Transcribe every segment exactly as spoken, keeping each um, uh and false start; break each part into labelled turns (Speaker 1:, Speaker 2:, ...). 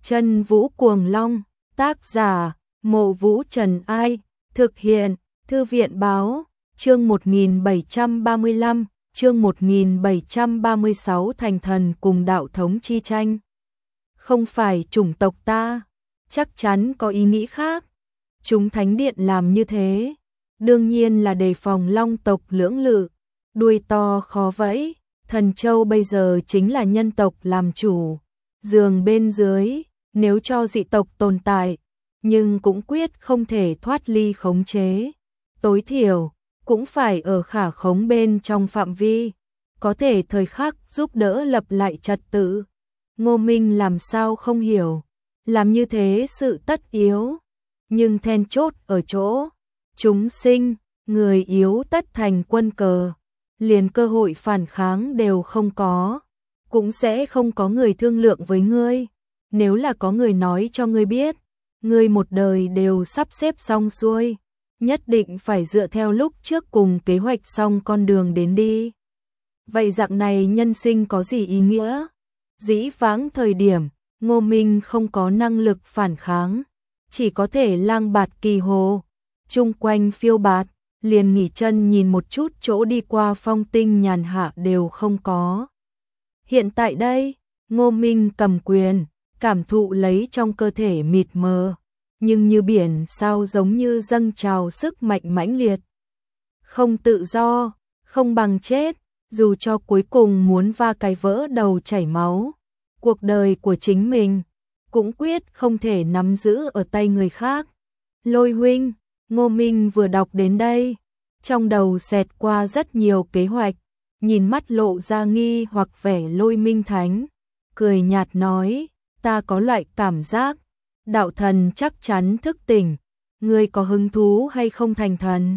Speaker 1: Chân Vũ Cuồng Long, tác giả, Mộ Vũ Trần Ai, thực hiện, Thư viện Báo, chương một nghìn bảy trăm ba mươi lăm, chương một nghìn bảy trăm ba mươi sáu thành thần cùng đạo thống chi tranh. Không phải chủng tộc ta, chắc chắn có ý nghĩ khác. Chúng Thánh Điện làm như thế, đương nhiên là đề phòng Long tộc lưỡng lự, đuôi to khó vẫy. Thần Châu bây giờ chính là nhân tộc làm chủ, giường bên dưới, nếu cho dị tộc tồn tại, nhưng cũng quyết không thể thoát ly khống chế. Tối thiểu, cũng phải ở khả khống bên trong phạm vi, có thể thời khắc giúp đỡ lập lại trật tự. Ngô Minh làm sao không hiểu, làm như thế sự tất yếu, nhưng then chốt ở chỗ, chúng sinh, người yếu tất thành quân cờ, liền cơ hội phản kháng đều không có, cũng sẽ không có người thương lượng với ngươi. Nếu là có người nói cho ngươi biết, ngươi một đời đều sắp xếp xong xuôi, nhất định phải dựa theo lúc trước cùng kế hoạch xong con đường đến đi. Vậy dạng này nhân sinh có gì ý nghĩa? Dĩ vãng thời điểm, Ngô Minh không có năng lực phản kháng, chỉ có thể lang bạt kỳ hồ, chung quanh phiêu bạt, liền nghỉ chân nhìn một chút chỗ đi qua phong tinh nhàn hạ đều không có. Hiện tại đây, Ngô Minh cầm quyền, cảm thụ lấy trong cơ thể mịt mờ, nhưng như biển sao giống như dâng trào sức mạnh mãnh liệt. Không tự do, không bằng chết, dù cho cuối cùng muốn va cái vỡ đầu chảy máu, cuộc đời của chính mình cũng quyết không thể nắm giữ ở tay người khác. Lôi huynh, Ngô Minh vừa đọc đến đây, trong đầu xẹt qua rất nhiều kế hoạch, nhìn mắt lộ ra nghi hoặc vẻ Lôi Minh Thánh, cười nhạt nói, ta có loại cảm giác, đạo thần chắc chắn thức tỉnh, ngươi có hứng thú hay không thành thần?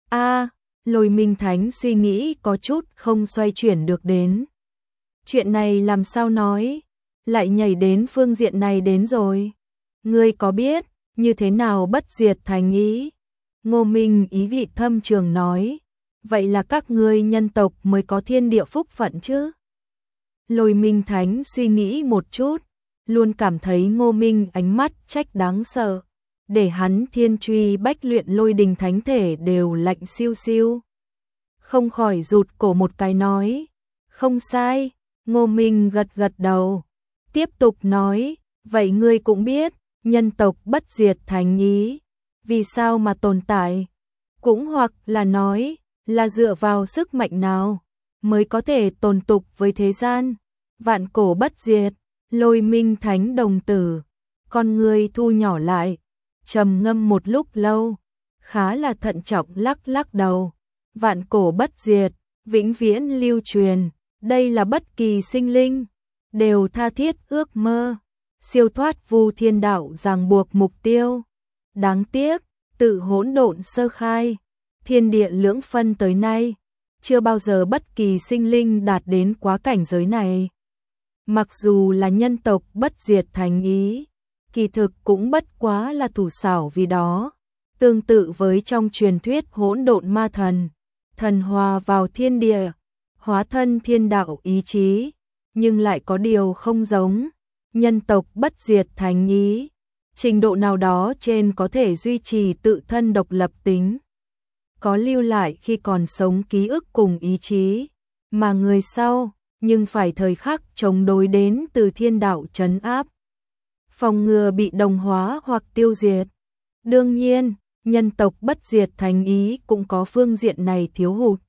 Speaker 1: A, Lôi Minh Thánh suy nghĩ có chút không xoay chuyển được đến. Chuyện này làm sao nói, lại nhảy đến phương diện này đến rồi. Ngươi có biết, như thế nào bất diệt thành ý? Ngô Minh ý vị thâm trường nói, vậy là các ngươi nhân tộc mới có thiên địa phúc phận chứ? Lôi Minh Thánh suy nghĩ một chút, luôn cảm thấy Ngô Minh ánh mắt trách đáng sợ, để hắn thiên truy bách luyện lôi đình thánh thể đều lạnh siêu siêu. Không khỏi rụt cổ một cái nói, không sai. Ngô Minh gật gật đầu, tiếp tục nói, vậy ngươi cũng biết, nhân tộc bất diệt thành ý, vì sao mà tồn tại? Cũng hoặc là nói, là dựa vào sức mạnh nào mới có thể tồn tục với thế gian? Vạn cổ bất diệt. Lôi Minh Thánh đồng tử, con ngươi thu nhỏ lại, trầm ngâm một lúc lâu, khá là thận trọng lắc lắc đầu. Vạn cổ bất diệt, vĩnh viễn lưu truyền, đây là bất kỳ sinh linh đều tha thiết ước mơ, siêu thoát vu thiên đạo ràng buộc mục tiêu. Đáng tiếc, tự hỗn độn sơ khai, thiên địa lưỡng phân tới nay, chưa bao giờ bất kỳ sinh linh đạt đến quá cảnh giới này. Mặc dù là nhân tộc bất diệt thành ý, kỳ thực cũng bất quá là thủ xảo vì đó. Tương tự với trong truyền thuyết hỗn độn ma thần, thần hòa vào thiên địa, hóa thân thiên đạo ý chí, nhưng lại có điều không giống. Nhân tộc bất diệt thành ý, trình độ nào đó trên có thể duy trì tự thân độc lập tính, có lưu lại khi còn sống ký ức cùng ý chí, mà người sau nhưng phải thời khắc chống đối đến từ thiên đạo trấn áp, phòng ngừa bị đồng hóa hoặc tiêu diệt. Đương nhiên, nhân tộc bất diệt thành ý cũng có phương diện này thiếu hụt.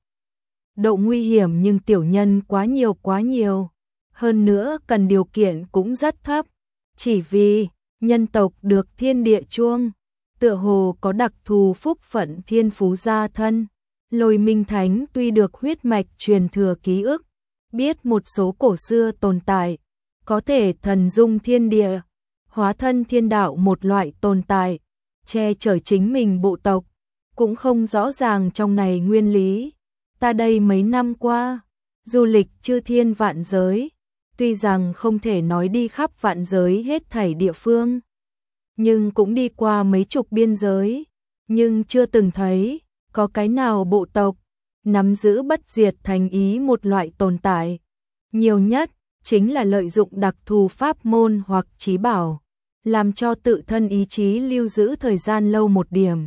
Speaker 1: Độ nguy hiểm nhưng tiểu nhân quá nhiều quá nhiều, hơn nữa cần điều kiện cũng rất thấp, chỉ vì nhân tộc được thiên địa chuông, tựa hồ có đặc thù phúc phận thiên phú gia thân. Lôi Minh Thánh tuy được huyết mạch truyền thừa ký ức, biết một số cổ xưa tồn tại, có thể thần dung thiên địa, hóa thân thiên đạo một loại tồn tại, che chở chính mình bộ tộc, cũng không rõ ràng trong này nguyên lý. Ta đây mấy năm qua, du lịch chư thiên vạn giới, tuy rằng không thể nói đi khắp vạn giới hết thảy địa phương, nhưng cũng đi qua mấy chục biên giới, nhưng chưa từng thấy có cái nào bộ tộc nắm giữ bất diệt thành ý một loại tồn tại. Nhiều nhất chính là lợi dụng đặc thù pháp môn hoặc trí bảo, làm cho tự thân ý chí lưu giữ thời gian lâu một điểm.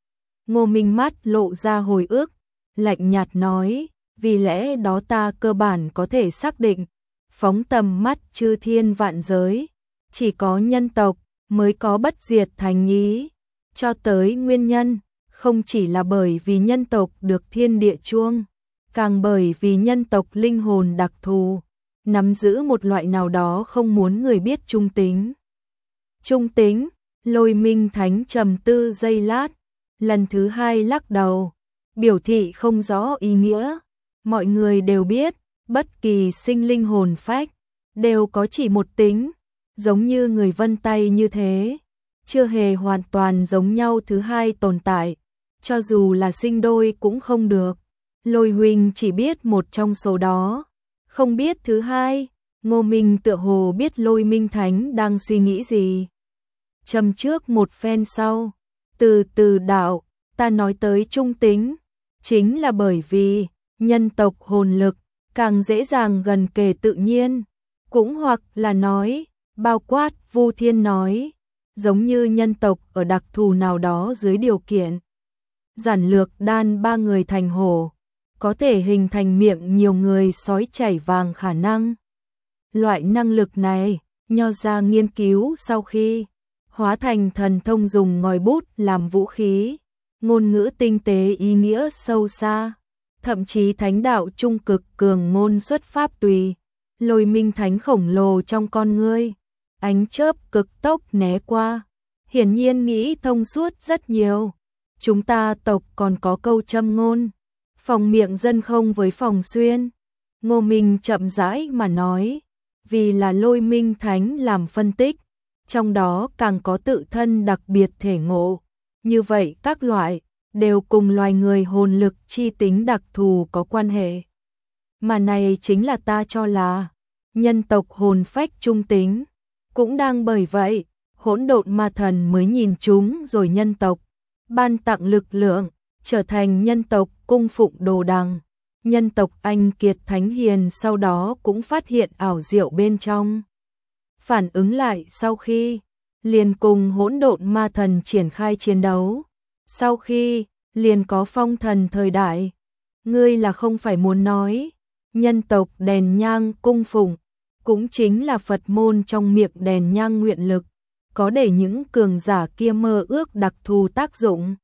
Speaker 1: Ngô Minh mắt lộ ra hồi ức, lạnh nhạt nói, vì lẽ đó ta cơ bản có thể xác định, phóng tầm mắt chư thiên vạn giới, chỉ có nhân tộc mới có bất diệt thành ý, cho tới nguyên nhân, không chỉ là bởi vì nhân tộc được thiên địa chuông, càng bởi vì nhân tộc linh hồn đặc thù, nắm giữ một loại nào đó không muốn người biết trung tính. Trung tính, Lôi Minh Thánh trầm tư giây lát, lần thứ hai lắc đầu, biểu thị không rõ ý nghĩa. Mọi người đều biết, bất kỳ sinh linh hồn phách, đều có chỉ một tính, giống như người vân tay như thế, chưa hề hoàn toàn giống nhau thứ hai tồn tại, cho dù là sinh đôi cũng không được. Lôi huynh chỉ biết một trong số đó, không biết thứ hai. Ngô Minh tựa hồ biết Lôi Minh Thánh đang suy nghĩ gì. Châm trước một phen sau, từ từ đạo, ta nói tới trung tính, chính là bởi vì nhân tộc hồn lực càng dễ dàng gần kề tự nhiên, cũng hoặc là nói, bao quát Vu Thiên nói, giống như nhân tộc ở đặc thù nào đó dưới điều kiện. Giản lược đan ba người thành hổ, có thể hình thành miệng nhiều người sói chảy vàng khả năng. Loại năng lực này, Nho gia nghiên cứu sau khi hóa thành thần thông dùng ngòi bút làm vũ khí, ngôn ngữ tinh tế ý nghĩa sâu xa, thậm chí thánh đạo trung cực cường ngôn xuất pháp tùy. Lôi Minh Thánh khổng lồ trong con ngươi, ánh chớp cực tốc né qua, hiển nhiên nghĩ thông suốt rất nhiều. Chúng ta tộc còn có câu châm ngôn, phòng miệng dân không với phòng xuyên. Ngô Minh chậm rãi mà nói, vì là Lôi Minh Thánh làm phân tích, trong đó càng có tự thân đặc biệt thể ngộ. Như vậy các loại, đều cùng loài người hồn lực chi tính đặc thù có quan hệ. Mà này chính là ta cho là, nhân tộc hồn phách trung tính. Cũng đang bởi vậy, hỗn độn ma thần mới nhìn chúng rồi nhân tộc, ban tặng lực lượng, trở thành nhân tộc cung phụng đồ đằng. Nhân tộc anh kiệt thánh hiền sau đó cũng phát hiện ảo diệu bên trong. Phản ứng lại sau khi, liền cùng hỗn độn ma thần triển khai chiến đấu. Sau khi, liền có phong thần thời đại. Ngươi là không phải muốn nói, nhân tộc đèn nhang cung phụng, cũng chính là Phật môn trong miệng đèn nhang nguyện lực, có để những cường giả kia mơ ước đặc thù tác dụng.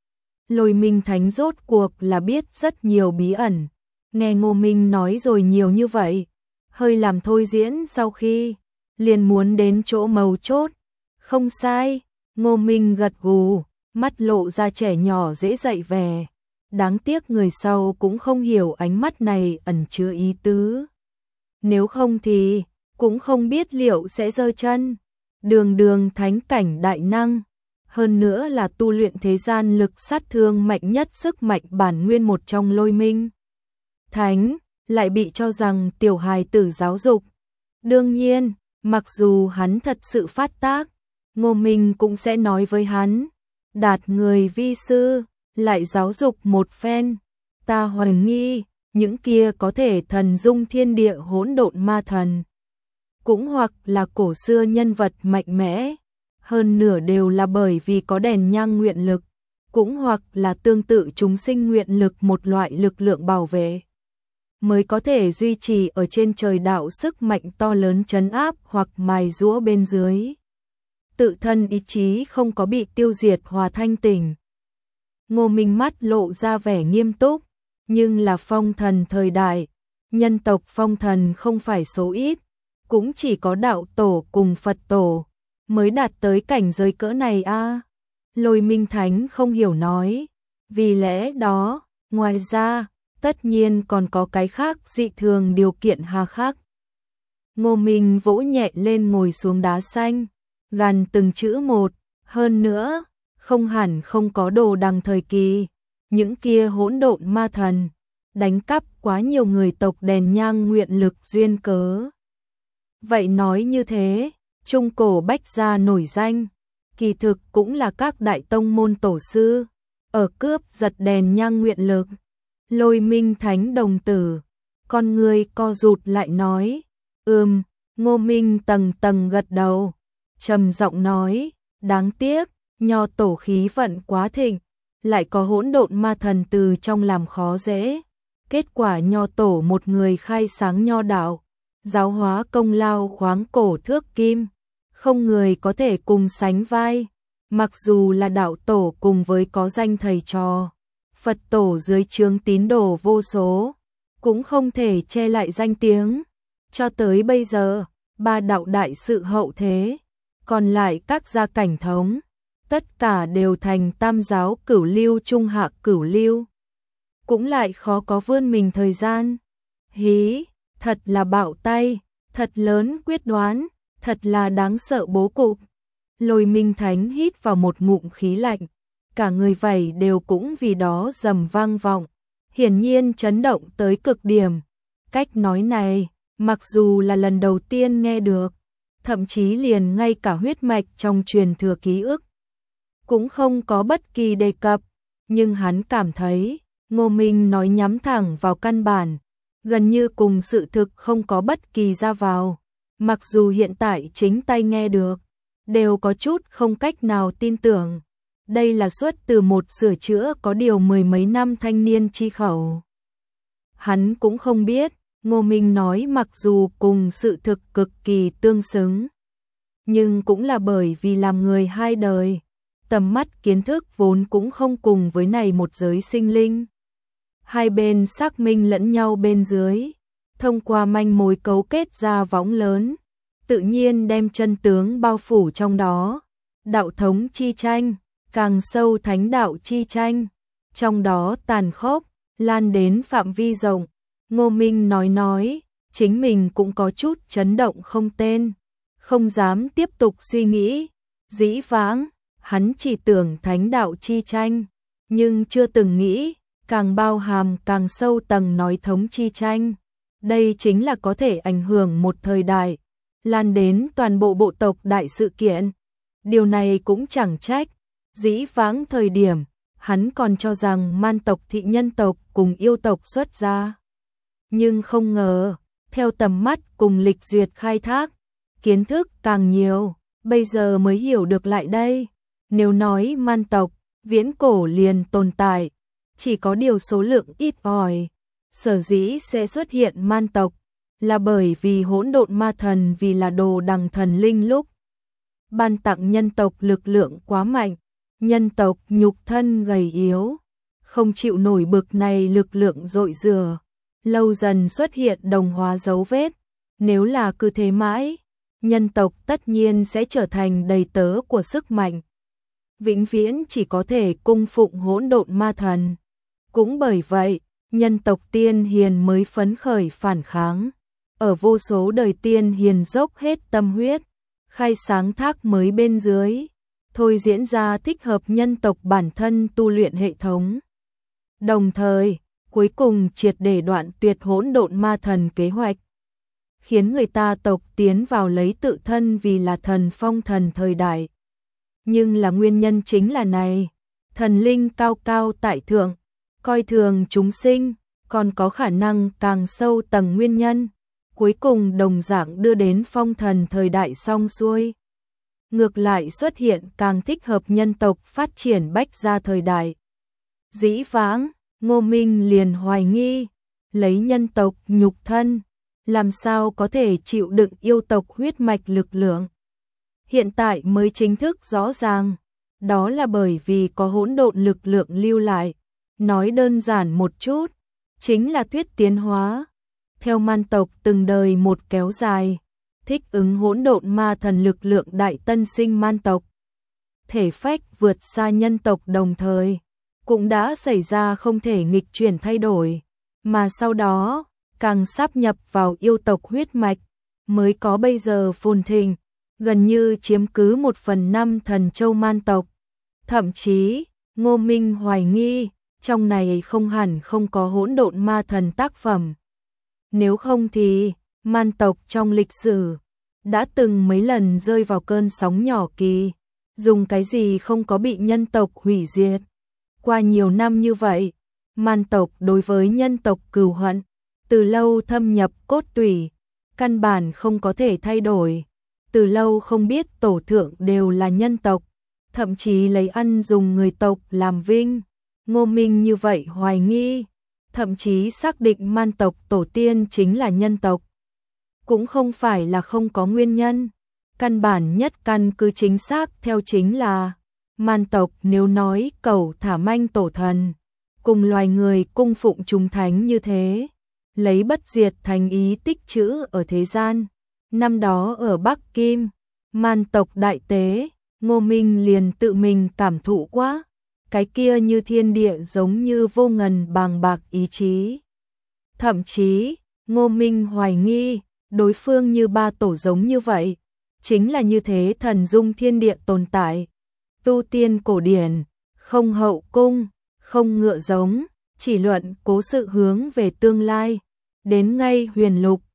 Speaker 1: Lôi Minh Thánh rốt cuộc là biết rất nhiều bí ẩn, nghe Ngô Minh nói rồi nhiều như vậy, hơi làm thôi diễn sau khi, liền muốn đến chỗ mấu chốt. Không sai, Ngô Minh gật gù, mắt lộ ra trẻ nhỏ dễ dạy vẻ. Đáng tiếc người sau cũng không hiểu ánh mắt này ẩn chứa ý tứ. Nếu không thì, cũng không biết liệu sẽ giơ chân. Đường đường thánh cảnh đại năng, hơn nữa là tu luyện thế gian lực sát thương mạnh nhất sức mạnh bản nguyên một trong Lôi Minh Thánh, lại bị cho rằng tiểu hài tử giáo dục. Đương nhiên, mặc dù hắn thật sự phát tác, Ngô Minh cũng sẽ nói với hắn, đạt người vi sư, lại giáo dục một phen. Ta hoài nghi, những kia có thể thần dung thiên địa hỗn độn ma thần, cũng hoặc là cổ xưa nhân vật mạnh mẽ, hơn nửa đều là bởi vì có đèn nhang nguyện lực, cũng hoặc là tương tự chúng sinh nguyện lực một loại lực lượng bảo vệ, mới có thể duy trì ở trên trời đạo sức mạnh to lớn trấn áp hoặc mài giũa bên dưới. Tự thân ý chí không có bị tiêu diệt hòa thanh tỉnh. Ngô Minh mắt lộ ra vẻ nghiêm túc, nhưng là phong thần thời đại, nhân tộc phong thần không phải số ít, cũng chỉ có đạo tổ cùng Phật tổ mới đạt tới cảnh giới cỡ này a. À. Lôi Minh Thánh không hiểu nói, vì lẽ đó, ngoài ra, tất nhiên còn có cái khác dị thường điều kiện hà khắc. Ngô Minh vỗ nhẹ lên ngồi xuống đá xanh, gằn từng chữ một, hơn nữa, không hẳn không có đồ đằng thời kỳ, những kia hỗn độn ma thần, đánh cắp quá nhiều người tộc đèn nhang nguyện lực duyên cớ. Vậy nói như thế, trung cổ bách gia nổi danh, kỳ thực cũng là các đại tông môn tổ sư, ở cướp giật đèn nhang nguyện lực. Lôi Minh Thánh đồng tử, con người co rụt lại nói, Ừm, Ngô Minh tầng tầng gật đầu, trầm giọng nói, đáng tiếc, Nho tổ khí vận quá thịnh, lại có hỗn độn ma thần từ trong làm khó dễ. Kết quả Nho tổ một người khai sáng Nho đạo, giáo hóa công lao khoáng cổ thước kim, không người có thể cùng sánh vai. Mặc dù là đạo tổ cùng với có danh thầy trò, Phật tổ dưới trướng tín đồ vô số, cũng không thể che lại danh tiếng. Cho tới bây giờ, ba đạo đại sự hậu thế, còn lại các gia cảnh thống, tất cả đều thành tam giáo cửu lưu trung hạ cửu lưu. Cũng lại khó có vươn mình thời gian. Hí, thật là bạo tay, thật lớn quyết đoán, thật là đáng sợ bố cục. Lôi Minh Thánh hít vào một ngụm khí lạnh, cả người vảy đều cũng vì đó rầm vang vọng, hiển nhiên chấn động tới cực điểm. Cách nói này, mặc dù là lần đầu tiên nghe được, thậm chí liền ngay cả huyết mạch trong truyền thừa ký ức cũng không có bất kỳ đề cập, nhưng hắn cảm thấy Ngô Minh nói nhắm thẳng vào căn bản, gần như cùng sự thực không có bất kỳ ra vào. Mặc dù hiện tại chính tay nghe được, đều có chút không cách nào tin tưởng. Đây là xuất từ một sửa chữa có điều mười mấy năm thanh niên chi khẩu. Hắn cũng không biết, Ngô Minh nói mặc dù cùng sự thực cực kỳ tương xứng, nhưng cũng là bởi vì làm người hai đời, tầm mắt kiến thức vốn cũng không cùng với này một giới sinh linh. Hai bên xác minh lẫn nhau bên dưới, thông qua manh mối cấu kết ra võng lớn, tự nhiên đem chân tướng bao phủ trong đó. Đạo thống chi tranh, càng sâu thánh đạo chi tranh, trong đó tàn khốc, lan đến phạm vi rộng. Ngô Minh nói nói, chính mình cũng có chút chấn động không tên, không dám tiếp tục suy nghĩ. Dĩ vãng, hắn chỉ tưởng thánh đạo chi tranh, nhưng chưa từng nghĩ, càng bao hàm càng sâu tầng nói thống chi tranh. Đây chính là có thể ảnh hưởng một thời đại, lan đến toàn bộ bộ tộc đại sự kiện. Điều này cũng chẳng trách, dĩ vãng thời điểm, hắn còn cho rằng man tộc thị nhân tộc cùng yêu tộc xuất ra. Nhưng không ngờ, theo tầm mắt cùng lịch duyệt khai thác, kiến thức càng nhiều, bây giờ mới hiểu được lại đây. Nếu nói man tộc, viễn cổ liền tồn tại, chỉ có điều số lượng ít ỏi, sở dĩ sẽ xuất hiện man tộc, là bởi vì hỗn độn ma thần vì là đồ đằng thần linh lúc ban tặng nhân tộc lực lượng quá mạnh, nhân tộc nhục thân gầy yếu, không chịu nổi bực này lực lượng dội rửa, lâu dần xuất hiện đồng hóa dấu vết. Nếu là cứ thế mãi, nhân tộc tất nhiên sẽ trở thành đầy tớ của sức mạnh, vĩnh viễn chỉ có thể cung phụng hỗn độn ma thần. Cũng bởi vậy, nhân tộc tiên hiền mới phấn khởi phản kháng, ở vô số đời tiên hiền dốc hết tâm huyết, khai sáng thác mới bên dưới, thôi diễn ra thích hợp nhân tộc bản thân tu luyện hệ thống. Đồng thời, cuối cùng triệt để đoạn tuyệt hỗn độn ma thần kế hoạch, khiến người ta tộc tiến vào lấy tự thân vì là thần phong thần thời đại. Nhưng là nguyên nhân chính là này, thần linh cao cao tại thượng, coi thường chúng sinh, còn có khả năng càng sâu tầng nguyên nhân, cuối cùng đồng dạng đưa đến phong thần thời đại xong xuôi. Ngược lại xuất hiện càng thích hợp nhân tộc phát triển bách gia thời đại. Dĩ vãng, Ngô Minh liền hoài nghi, lấy nhân tộc nhục thân, làm sao có thể chịu đựng yêu tộc huyết mạch lực lượng. Hiện tại mới chính thức rõ ràng, đó là bởi vì có hỗn độn lực lượng lưu lại. Nói đơn giản một chút, chính là thuyết tiến hóa. Theo man tộc từng đời một kéo dài, thích ứng hỗn độn ma thần lực lượng đại tân sinh man tộc. Thể phách vượt xa nhân tộc đồng thời, cũng đã xảy ra không thể nghịch chuyển thay đổi, mà sau đó, càng sáp nhập vào yêu tộc huyết mạch, mới có bây giờ phồn thịnh, gần như chiếm cứ một phần năm thần châu man tộc. Thậm chí, Ngô Minh hoài nghi, trong này không hẳn không có hỗn độn ma thần tác phẩm. Nếu không thì, man tộc trong lịch sử, đã từng mấy lần rơi vào cơn sóng nhỏ kỳ, dùng cái gì không có bị nhân tộc hủy diệt. Qua nhiều năm như vậy, man tộc đối với nhân tộc cừu hận, từ lâu thâm nhập cốt tủy, căn bản không có thể thay đổi. Từ lâu không biết tổ thượng đều là nhân tộc, thậm chí lấy ăn dùng người tộc làm vinh. Ngô Minh như vậy hoài nghi, thậm chí xác định man tộc tổ tiên chính là nhân tộc. Cũng không phải là không có nguyên nhân, căn bản nhất căn cứ chính xác theo chính là man tộc nếu nói cẩu thả manh tổ thần, cùng loài người cung phụng chúng thánh như thế, lấy bất diệt thành ý tích trữ ở thế gian. Năm đó ở Bắc Kim, man tộc đại tế, Ngô Minh liền tự mình cảm thụ quá, cái kia như thiên địa giống như vô ngần bàng bạc ý chí. Thậm chí, Ngô Minh hoài nghi, đối phương như ba tổ giống như vậy, chính là như thế thần dung thiên địa tồn tại. Tu tiên cổ điển, không hậu cung, không ngựa giống, chỉ luận cố sự hướng về tương lai. Đến ngay huyền lục,